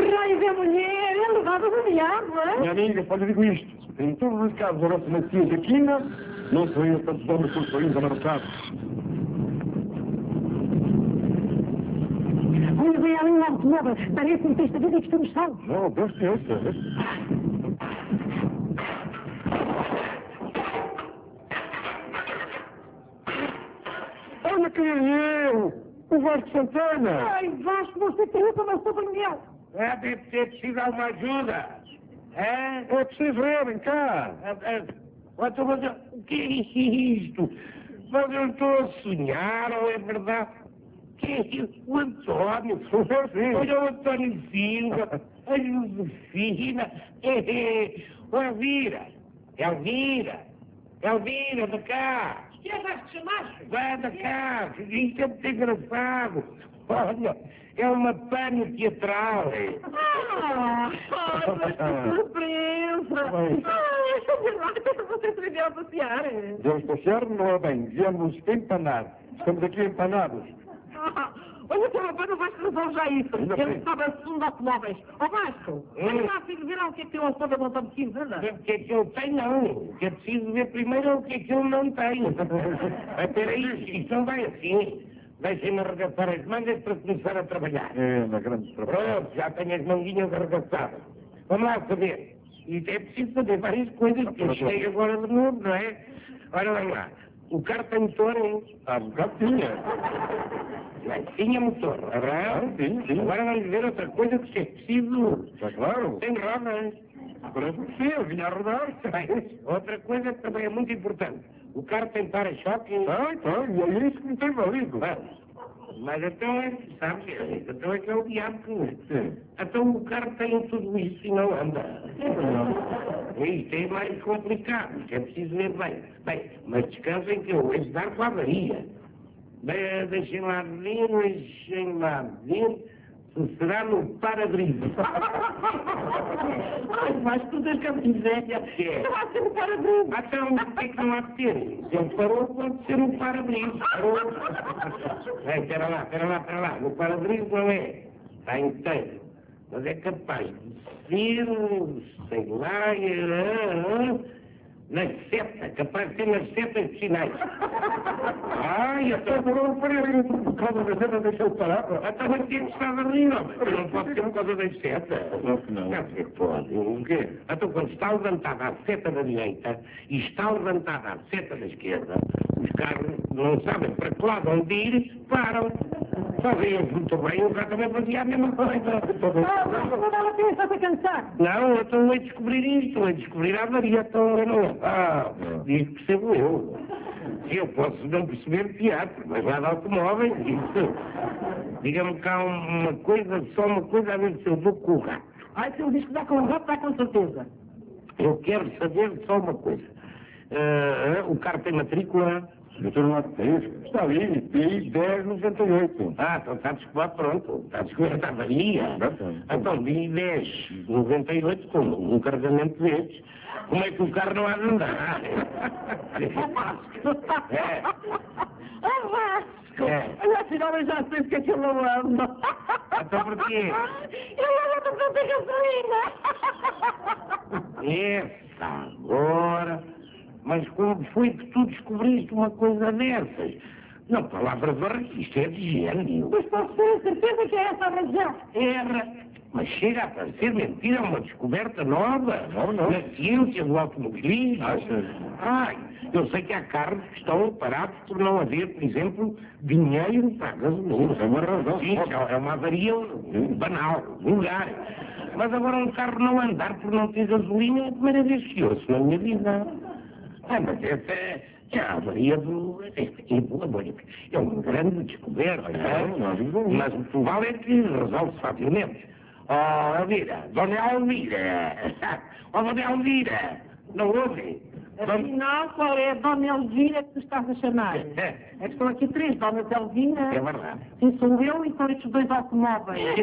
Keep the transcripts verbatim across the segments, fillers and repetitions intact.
raio da mulher é levada do diabo, é? Minha amiga, pode digo isto. Em todos os casos da nossa macia de quina, não sou eu tantos homens como sou ainda amarrados. Olha bem ali no automóvel, parece-me que esta vida que estamos salvos. Não, Deus te ouça. Olha quem é eu! O Vasco Santana! Ai, Vasco, você tem para não sobre mel. É, deve ter preciso alguma ajuda. É? É preciso ir, vem cá! É, é, mas, mas, o que é isto? Mas eu estou a sonhar, ou é verdade? Que é isso? O António? Olha o António Silva, a Josefina, é, é, o Elvira, Elvira, Elvira, da cá. Que é Vasco chamaste? Vai da cá, isto é muito engraçado. Olha, é uma pânia teatral. Ah, mas que surpresa! Ah, você se veio a passear. Viemos passear, não é bem. Viemos empanar. Estamos aqui empanados. Ah, olha, seu rapaz, o Vasco resolve já isso. Ainda Ele bem. sabe assunto de automóveis. Ó Vasco, olha lá, filho, verá o que é que tem o automóvel da monta de anda. O que é que ele tem, não. O que é preciso ver primeiro é o que é que ele não tem. Mas peraí, isto não vai assim. Deixem-me arregaçar as mangas para começar a trabalhar. É, na grande trabalho. Pronto, já tenho as manguinhas arregaçadas. Vamos lá saber. Isto é preciso fazer várias coisas que eu cheguei agora de novo, não é? Ora, vamos lá. O carro tem motor, hein? Ah, um bocado tinha. Bem, tinha motor, não é Ah, verdade? sim, sim. Agora vamos ver outra coisa que é preciso. Está claro. Tem rodas. Parece que sim, eu vinha a rodar. Bem, outra coisa que também é muito importante. O carro tem para-choque. Ah, então, e é isso que me tem valido. Vamos. Mas então é, sabe, então é que é o diabo que... Sim. Então o carro tem tudo isso e não anda. Isto é mais complicado, isto é preciso ver bem. Bem, mas descansem que eu vou dar com a avaria. Bem, deixem lá ver, deixem lá ver se será no para-brisa. Ai, Vasco, tu tens que me dizer. Que é? Não vai ser o para-brisa. Então, o que é que não há de ter? Se ele parou, pode ser um para-brisa. Parou. Bem, espera lá, espera lá, espera lá. O para-brisa não é. Está inteiro. Mas é capaz de ser, sei lá, é, na seta. Capaz de ser nas setas de sinais. Ai, até Demorou um período por causa da seta, deixou de parar. Então vai ter que estar ali, não. Não pode ser por causa das setas. Não, não. Não, se pode. O quê? Então, quando está levantada a seta da direita e está levantada a seta da esquerda, os carros não sabem para que lado onde ir, param. Só veem muito bem, o carro também fazia a mesma coisa. Ah, Vasco, não vale a pena, está-se a cansar. Não, eu estou a descobrir isto, a descobrir a avaria, então eu não... Ah, isto percebo eu. Eu posso não perceber teatro, mas lá de automóveis, isso... Diga-me cá uma coisa, só uma coisa, a ver se eu dou com o gato. Ai, se ele diz que dá com o gato, dá com certeza. Eu quero saber só uma coisa. Ah, o carro tem matrícula? Eu estou numa três. Está ali, P I dez noventa e oito. Ah, então está descoberto, pronto. Está descoberto a avaria. Então, de dez noventa e oito, com um carregamento destes, como é que o carro não há de andar? Ó Vasco. É. Ó Vasco. É. Olha, afinal, eu já sei porque é que ele não anda. Então porquê? Ele anda porque não tem gasolina. Essa agora... Mas como foi que tu descobriste uma coisa dessas? Não, palavras horríveis, isto é de gênio. Mas posso ter certeza que é essa a razão. Era. Mas chega a parecer mentira, é uma descoberta nova. Não, não. Na ciência do automobilismo. Ah, sim. Ai, eu sei que há carros que estão parados por não haver, por exemplo, dinheiro para a gasolina. Isso é uma razão. Sim, é uma avaria banal, vulgar. Mas agora um carro não andar por não ter gasolina é a primeira vez que ouço na minha vida. Ah, mas essa é, é a avaria do... É, é uma grande descoberta, não é? Não, não digo isso. Mas o que vale é que resolve-se facilmente. Oh, Elvira, Dona Elvira, oh, Dona Elvira, não ouve? Afinal, qual é a Dona Elvira que tu estás a chamar? É que estão aqui três Donas Elvira. É verdade. Sim, sou eu e são estes dois automóveis. Não,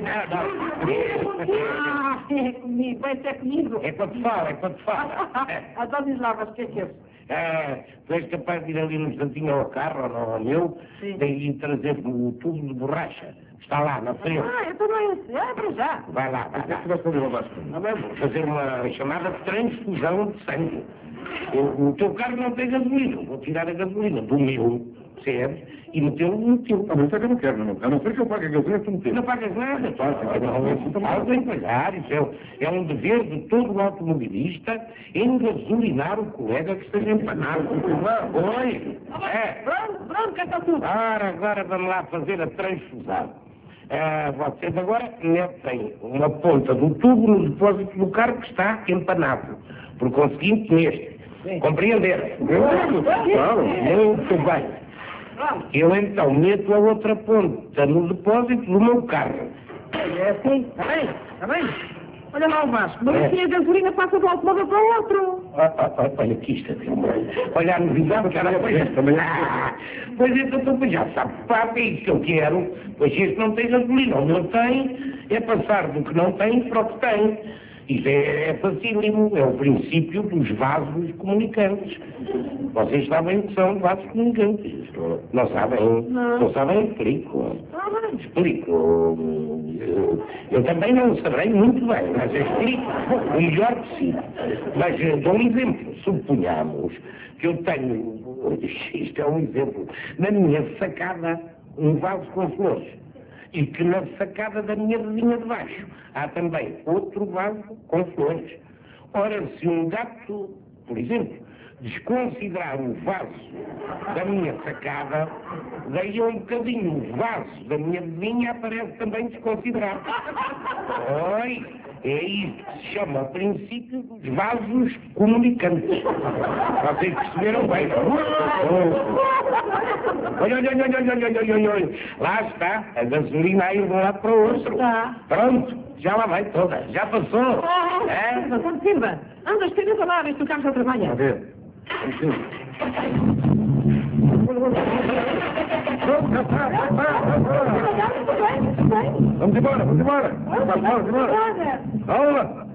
não. Ah, é comigo, vai ser comigo. É quando fala, é quando fala. A Dona Islavas, o que é que é? Ah, tu és capaz de ir ali num instantinho ao carro, ou ao meu, Sim. e trazer-me o tubo de borracha. Está lá, na frente. Ah, eu também. É, para já. Vai lá, vai O que é lá. que vais fazer, Vasco? Ah, bem, vou fazer uma chamada transfusão de sangue. O, o teu carro não tem gasolina. Vou tirar a gasolina do meu, percebes? E metê-lo no teu. Ah, mas isso é que eu não quero, não. A não ser que eu pague a gasolina, tu me tens. Não pagas nada, claro, porque não é tem que pagar. Isso é, é um dever de todo automobilista engasolinar o colega que esteja empanado. Oi, é. Pronto, pronto, cá está tudo. Ora, agora vamos lá fazer a transfusão. Ah, vocês agora metem uma ponta do tubo no depósito do carro que está empanado. Por conseguinte, neste. Compreenderam? Claro. Muito bem. Eu então meto a outra ponta no depósito do meu carro. É assim, está bem, está bem. Olha lá o Vasco, mas É. assim a gasolina passa do automóvel para o outro. Ah, ah, ah, olha aqui isto aqui. Olha a novidade que era coisa. Ah, pois então, então já sabe, papo, é isso que eu quero. Pois este não tem gasolina, o meu tem, é passar do que não tem para o que tem. Isso é, é facílimo, é o princípio dos vasos comunicantes. Vocês sabem o que são vasos comunicantes? Não sabem? Não. Não sabem? Explico. Ah, bem. Explico. Eu, eu também não saberei muito bem, mas explico o melhor possível. Mas eh, dou um exemplo. Suponhamos que eu tenho, isto é um exemplo, na minha sacada, um vaso com flores. E que na sacada da minha vizinha de baixo há também outro vaso com flores. Ora, se um gato, por exemplo, desconsiderar o vaso da minha sacada, daí a um bocadinho o vaso da minha vizinha aparece também desconsiderado. Oi, é isto que se chama o princípio dos vasos comunicantes. Vocês perceberam bem? Olha, olha, olha, olha, olha, olha, olha, olha. Lá está, a gasolina a ir de um lado para o outro. Está. Pronto, já lá vai toda, já passou. É, É? quando sirva. Anda, esteja lá, vê se o carro já A trabalha. ver. Vamos ver. Vamos embora, vamos embora. Vamos embora, vamos embora. Vamos lá.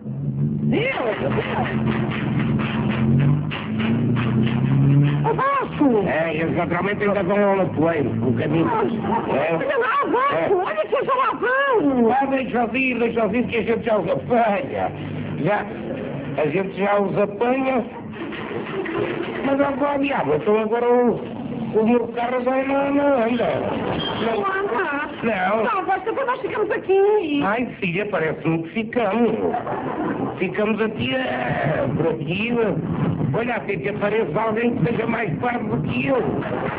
Ô Vasco! É, eles naturalmente ainda vão ao latoeiro, no caminho. É. Olha lá, Vasco! Olha que eles já lá vão! Ah, deixa ouvir, deixa ouvir que a gente já os apanha. Já, a gente já os apanha. Mas agora, diabo, então agora o, o meu carro já não, não anda. Não anda! Não. Não, Vasco, depois nós ficamos aqui. Ai, filha, parece-me que ficamos. Ficamos aqui, é, por aqui. Olha, até que apareça alguém que seja mais parvo do que eu.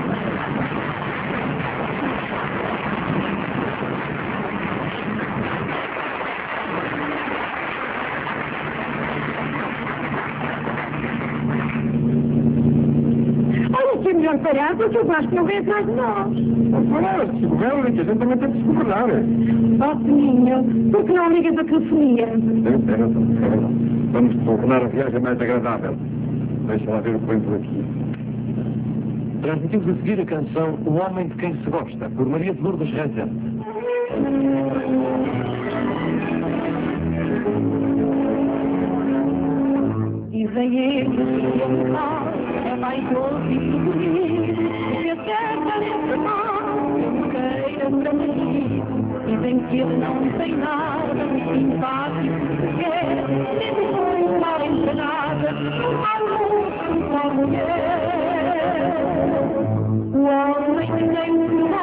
Olha, que é melhor parar porque o Vasco não vem atrás de nós. Vamos falar, se governa, que a gente também tem que se governar. Ó, Toninho, por que não ligas a telefonia? Tem, tem razão, tem razão. Vamos tornar a viagem mais agradável. Deixa lá ver o que vem por aqui. Transmitimos a seguir a canção O Homem de Quem Se Gosta, por Maria de Lourdes Rezende. E vem ele, é vaidoso e sorriso, que acerta nesse mal, queira para mim. Dizem que ele não tem nada de simpático sequer, nem foi mal empregada, ao moço com a mulher. O homem de quem se